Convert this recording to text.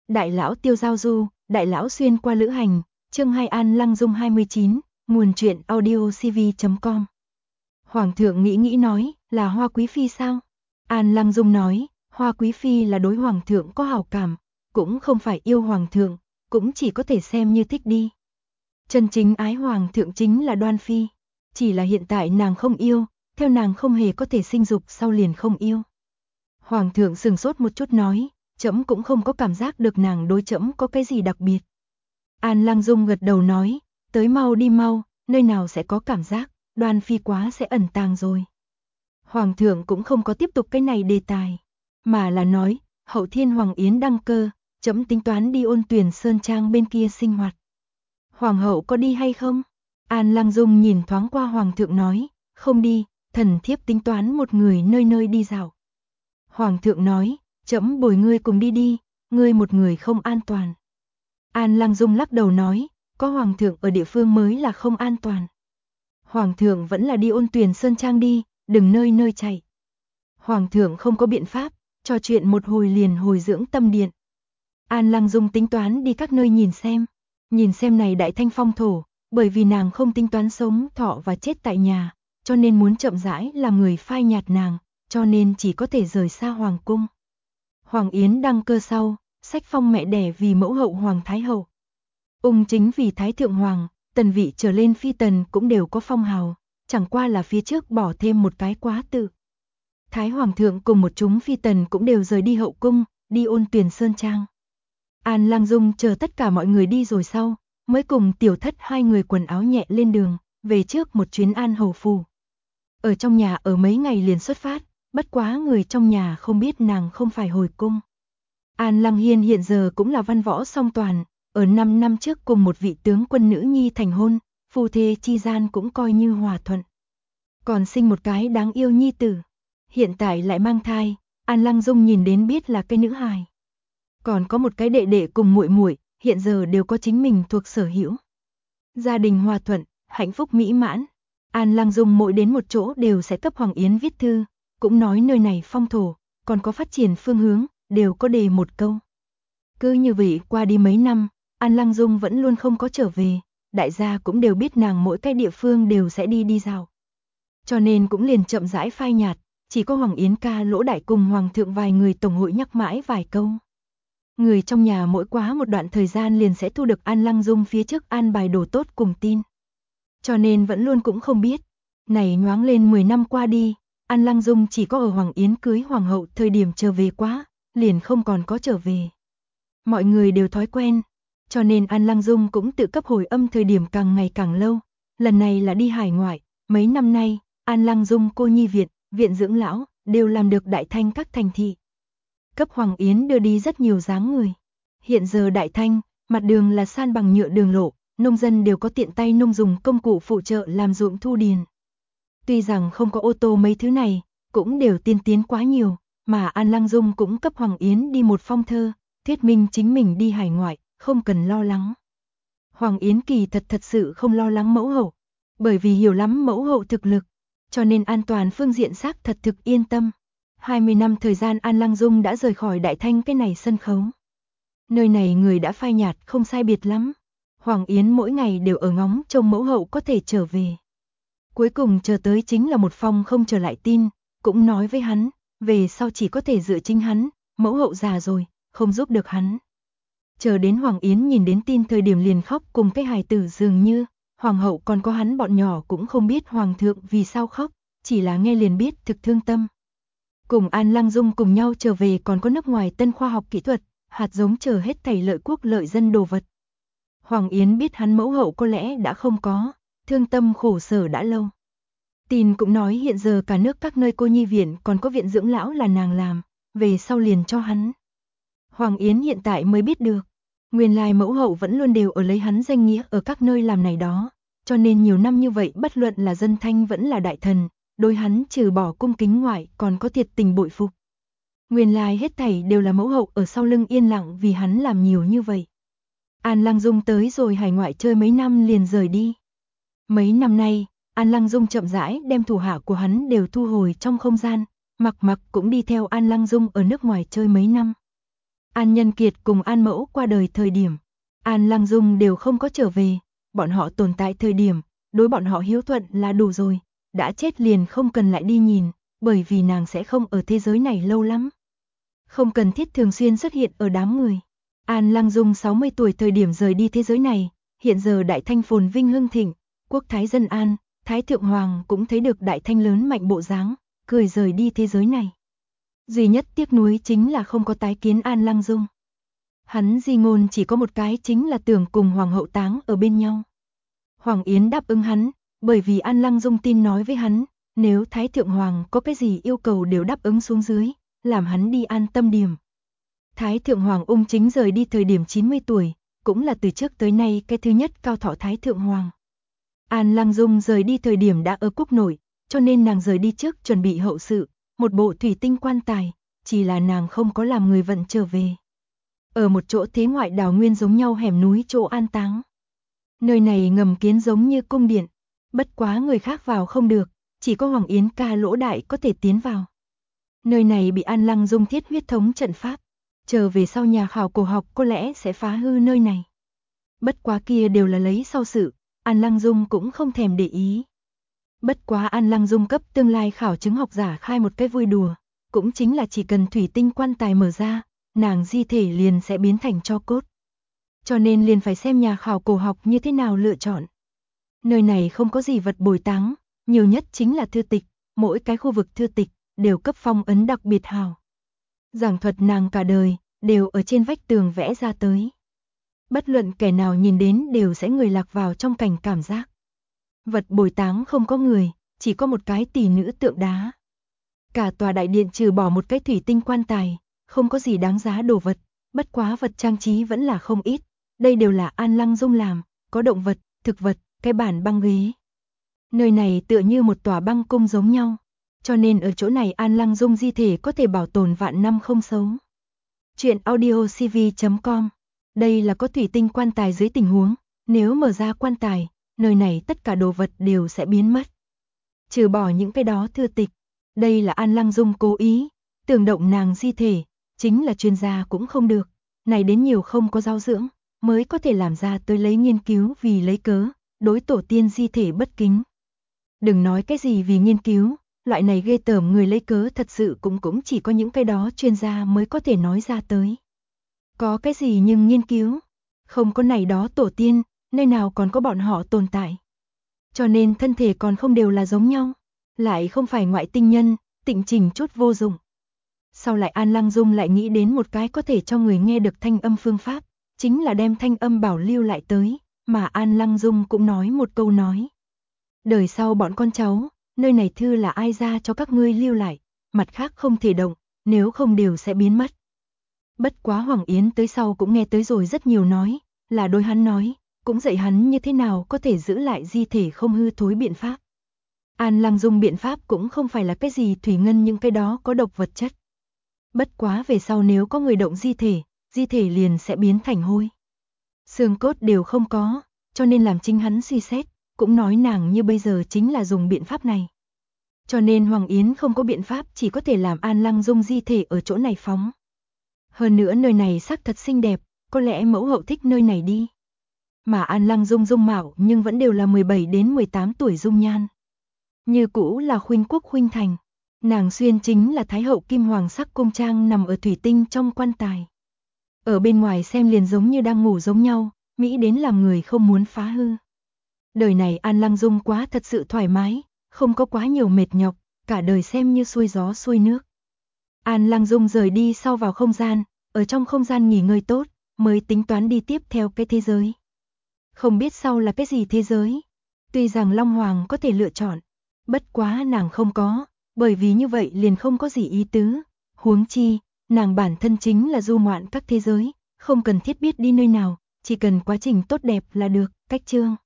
Đại lão Tiêu Giao Du, Đại lão xuyên qua lữ hành, chương 2 An Lăng Dung 29, nguồn truyện audiocv.com. Hoàng thượng nghĩ nói, là Hoa Quý Phi sao? An Lăng Dung nói, Hoa Quý Phi là đối Hoàng thượng có hảo cảm, cũng không phải yêu Hoàng thượng, cũng chỉ có thể xem như thích đi. Chân chính ái Hoàng thượng chính là Đoan Phi, chỉ là hiện tại nàng không yêu, theo nàng không hề có thể sinh dục sau liền không yêu. Hoàng thượng sừng sốt một chút nói, trẫm cũng không có cảm giác được nàng đối trẫm có cái gì đặc biệt. An Lăng Dung gật đầu nói, tới mau đi mau, nơi nào sẽ có cảm giác, Đoan Phi quá sẽ ẩn tàng rồi. Hoàng thượng cũng không có tiếp tục cái này đề tài, mà là nói, hậu thiên Hoàng Yến đăng cơ, trẫm tính toán đi Ôn Tuyền Sơn Trang bên kia sinh hoạt. Hoàng hậu có đi hay không? An Lăng Dung nhìn thoáng qua Hoàng thượng nói, không đi, thần thiếp tính toán một người nơi nơi đi dạo. Hoàng thượng nói, trẫm bồi ngươi cùng đi đi, ngươi một người không an toàn. An Lăng Dung lắc đầu nói, có Hoàng thượng ở địa phương mới là không an toàn. Hoàng thượng vẫn là đi Ôn Tuyền Sơn Trang đi, đừng nơi nơi chạy. Hoàng thượng không có biện pháp, trò chuyện một hồi liền hồi dưỡng tâm điện. An Lăng Dung tính toán đi các nơi nhìn xem này đại thanh phong thổ, bởi vì nàng không tính toán sống thọ và chết tại nhà, cho nên muốn chậm rãi làm người phai nhạt nàng, cho nên chỉ có thể rời xa Hoàng cung. Hoàng Yến đăng cơ sau, sách phong mẹ đẻ vì mẫu hậu Hoàng Thái Hậu. Ung chính vì Thái Thượng Hoàng, tần vị trở lên phi tần cũng đều có phong hào, chẳng qua là phía trước bỏ thêm một cái quá tự. Thái Hoàng thượng cùng một chúng phi tần cũng đều rời đi hậu cung, đi Ôn Tuyền Sơn Trang. An Lăng Dung chờ tất cả mọi người đi rồi sau, mới cùng tiểu thất hai người quần áo nhẹ lên đường, về trước một chuyến An Hầu phủ. Ở trong nhà ở mấy ngày liền xuất phát, bất quá người trong nhà không biết nàng không phải hồi cung. An Lăng Hiên hiện giờ cũng là văn võ song toàn, ở 5 năm trước cùng một vị tướng quân nữ nhi thành hôn, phu thê chi gian cũng coi như hòa thuận. Còn sinh một cái đáng yêu nhi tử, hiện tại lại mang thai, An Lăng Dung nhìn đến biết là cái nữ hài. Còn có một cái đệ đệ cùng muội muội, hiện giờ đều có chính mình thuộc sở hữu. Gia đình hòa thuận, hạnh phúc mỹ mãn. An Lăng Dung mỗi đến một chỗ đều sẽ cấp Hoàng Yến viết thư, cũng nói nơi này phong thổ, còn có phát triển phương hướng, đều có đề một câu. Cứ như vậy qua đi mấy năm, An Lăng Dung vẫn luôn không có trở về, đại gia cũng đều biết nàng mỗi cái địa phương đều sẽ đi dạo. Cho nên cũng liền chậm rãi phai nhạt, chỉ có Hoàng Yến ca Lỗ Đại cùng Hoàng thượng vài người tổng hội nhắc mãi vài câu. Người trong nhà mỗi quá một đoạn thời gian liền sẽ thu được An Lăng Dung phía trước an bài đồ tốt cùng tin. Cho nên vẫn luôn cũng không biết. Này nhoáng lên 10 năm qua đi, An Lăng Dung chỉ có ở Hoàng Yến cưới Hoàng hậu thời điểm trở về quá, liền không còn có trở về. Mọi người đều thói quen, cho nên An Lăng Dung cũng tự cấp hồi âm thời điểm càng ngày càng lâu. Lần này là đi hải ngoại, mấy năm nay, An Lăng Dung cô nhi viện, viện dưỡng lão, đều làm được đại thanh các thành thị. Cấp Hoàng Yến đưa đi rất nhiều dáng người. Hiện giờ đại thanh, mặt đường là san bằng nhựa đường lộ, nông dân đều có tiện tay nông dùng công cụ phụ trợ làm ruộng thu điền. Tuy rằng không có ô tô mấy thứ này, cũng đều tiên tiến quá nhiều, mà An Lăng Dung cũng cấp Hoàng Yến đi một phong thơ, thuyết minh chính mình đi hải ngoại, không cần lo lắng. Hoàng Yến kỳ thật sự không lo lắng mẫu hậu, bởi vì hiểu lắm mẫu hậu thực lực, cho nên an toàn phương diện xác thật thực yên tâm. 20 năm thời gian An Lăng Dung đã rời khỏi đại thanh cái này sân khấu. Nơi này người đã phai nhạt không sai biệt lắm. Hoàng Yến mỗi ngày đều ở ngóng trông mẫu hậu có thể trở về. Cuối cùng chờ tới chính là một phong không trở lại tin, cũng nói với hắn, về sau chỉ có thể dựa chính hắn, mẫu hậu già rồi, không giúp được hắn. Chờ đến Hoàng Yến nhìn đến tin thời điểm liền khóc cùng cái hài tử dường như, Hoàng hậu còn có hắn bọn nhỏ cũng không biết Hoàng thượng vì sao khóc, chỉ là nghe liền biết thực thương tâm. Cùng An Lăng Dung cùng nhau trở về còn có nước ngoài tân khoa học kỹ thuật, hạt giống chờ hết thảy lợi quốc lợi dân đồ vật. Hoàng Yến biết hắn mẫu hậu có lẽ đã không có, thương tâm khổ sở đã lâu. Tin cũng nói hiện giờ cả nước các nơi cô nhi viện còn có viện dưỡng lão là nàng làm, về sau liền cho hắn. Hoàng Yến hiện tại mới biết được, nguyên lai mẫu hậu vẫn luôn đều ở lấy hắn danh nghĩa ở các nơi làm này đó, cho nên nhiều năm như vậy bất luận là dân thanh vẫn là đại thần, đối hắn trừ bỏ cung kính ngoại còn có thiệt tình bội phục. Nguyên lai hết thảy đều là mẫu hậu ở sau lưng yên lặng vì hắn làm nhiều như vậy. An Lăng Dung tới rồi hải ngoại chơi mấy năm liền rời đi. Mấy năm nay, An Lăng Dung chậm rãi đem thủ hạ của hắn đều thu hồi trong không gian, Mặc Mặc cũng đi theo An Lăng Dung ở nước ngoài chơi mấy năm. An Nhân Kiệt cùng An Mẫu qua đời thời điểm, An Lăng Dung đều không có trở về, bọn họ tồn tại thời điểm, đối bọn họ hiếu thuận là đủ rồi, đã chết liền không cần lại đi nhìn, bởi vì nàng sẽ không ở thế giới này lâu lắm. Không cần thiết thường xuyên xuất hiện ở đám người. An Lăng Dung 60 tuổi thời điểm rời đi thế giới này, hiện giờ Đại Thanh phồn vinh hưng thịnh, quốc thái dân an, Thái Thượng Hoàng cũng thấy được Đại Thanh lớn mạnh bộ dáng, cười rời đi thế giới này. Duy nhất tiếc nuối chính là không có tái kiến An Lăng Dung. Hắn di ngôn chỉ có một cái, chính là tưởng cùng Hoàng hậu táng ở bên nhau. Hoàng Yến đáp ứng hắn, bởi vì An Lăng Dung tin nói với hắn, nếu Thái Thượng Hoàng có cái gì yêu cầu đều đáp ứng xuống dưới, làm hắn đi an tâm điểm. Thái Thượng Hoàng Ung Chính rời đi thời điểm 90 tuổi, cũng là từ trước tới nay cái thứ nhất cao thọ Thái Thượng Hoàng. An Lăng Dung rời đi thời điểm đã ở quốc nội, cho nên nàng rời đi trước chuẩn bị hậu sự, một bộ thủy tinh quan tài, chỉ là nàng không có làm người vận trở về. Ở một chỗ thế ngoại đảo nguyên giống nhau hẻm núi chỗ an táng. Nơi này ngầm kiến giống như cung điện, bất quá người khác vào không được, chỉ có Hoàng Yến ca Lỗ Đại có thể tiến vào. Nơi này bị An Lăng Dung thiết huyết thống trận pháp, chờ về sau nhà khảo cổ học có lẽ sẽ phá hư nơi này. Bất quá kia đều là lấy sau sự, An Lăng Dung cũng không thèm để ý. Bất quá An Lăng Dung cấp tương lai khảo chứng học giả khai một cái vui đùa, cũng chính là chỉ cần thủy tinh quan tài mở ra, nàng di thể liền sẽ biến thành tro cốt. Cho nên liền phải xem nhà khảo cổ học như thế nào lựa chọn. Nơi này không có gì vật bồi táng, nhiều nhất chính là thư tịch, mỗi cái khu vực thư tịch đều cấp phong ấn đặc biệt hào. Giảng thuật nàng cả đời, đều ở trên vách tường vẽ ra tới. Bất luận kẻ nào nhìn đến đều sẽ người lạc vào trong cảnh cảm giác. Vật bồi táng không có người, chỉ có một cái tỷ nữ tượng đá. Cả tòa đại điện trừ bỏ một cái thủy tinh quan tài, không có gì đáng giá đồ vật, bất quá vật trang trí vẫn là không ít. Đây đều là An Lăng Dung làm, có động vật, thực vật, cái bàn băng ghế. Nơi này tựa như một tòa băng cung giống nhau, cho nên ở chỗ này An Lăng Dung di thể có thể bảo tồn vạn năm không xấu. Chuyện audiocv.com. Đây là có thủy tinh quan tài dưới tình huống, nếu mở ra quan tài, nơi này tất cả đồ vật đều sẽ biến mất. Trừ bỏ những cái đó thư tịch, đây là An Lăng Dung cố ý, tưởng động nàng di thể, chính là chuyên gia cũng không được, này đến nhiều không có giáo dưỡng, mới có thể làm ra tới lấy nghiên cứu vì lấy cớ, đối tổ tiên di thể bất kính. Đừng nói cái gì vì nghiên cứu, loại này ghê tởm người lấy cớ thật sự cũng chỉ có những cái đó chuyên gia mới có thể nói ra tới. Có cái gì nhưng nghiên cứu, không có này đó tổ tiên, nơi nào còn có bọn họ tồn tại. Cho nên thân thể còn không đều là giống nhau, lại không phải ngoại tinh nhân, tịnh trình chút vô dụng. Sau lại An Lăng Dung lại nghĩ đến một cái có thể cho người nghe được thanh âm phương pháp, chính là đem thanh âm bảo lưu lại tới, mà An Lăng Dung cũng nói một câu nói. Đời sau bọn con cháu, nơi này thư là ai ra cho các ngươi lưu lại, mặt khác không thể động, nếu không đều sẽ biến mất. Bất quá Hoàng Yến tới sau cũng nghe tới rồi rất nhiều nói, là đối hắn nói, cũng dạy hắn như thế nào có thể giữ lại di thể không hư thối biện pháp. An Lăng Dung biện pháp cũng không phải là cái gì thủy ngân những cái đó có độc vật chất. Bất quá về sau nếu có người động di thể liền sẽ biến thành hôi. Xương cốt đều không có, cho nên làm chính hắn suy xét, cũng nói nàng như bây giờ chính là dùng biện pháp này. Cho nên Hoàng Yến không có biện pháp, chỉ có thể làm An Lăng Dung di thể ở chỗ này phóng. Hơn nữa nơi này sắc thật xinh đẹp, có lẽ mẫu hậu thích nơi này đi. Mà An Lăng Dung dung mạo nhưng vẫn đều là 17 đến 18 tuổi dung nhan. Như cũ là khuynh quốc khuynh thành. Nàng xuyên chính là Thái hậu kim hoàng sắc cung trang nằm ở thủy tinh trong quan tài. Ở bên ngoài xem liền giống như đang ngủ giống nhau, mỹ đến làm người không muốn phá hư. Đời này An Lăng Dung quá thật sự thoải mái, không có quá nhiều mệt nhọc, cả đời xem như xuôi gió xuôi nước. An Lăng Dung rời đi sau vào không gian, ở trong không gian nghỉ ngơi tốt, mới tính toán đi tiếp theo cái thế giới. Không biết sau là cái gì thế giới. Tuy rằng Long Hoàng có thể lựa chọn, bất quá nàng không có, bởi vì như vậy liền không có gì ý tứ. Huống chi, nàng bản thân chính là du ngoạn các thế giới, không cần thiết biết đi nơi nào, chỉ cần quá trình tốt đẹp là được. Cách chương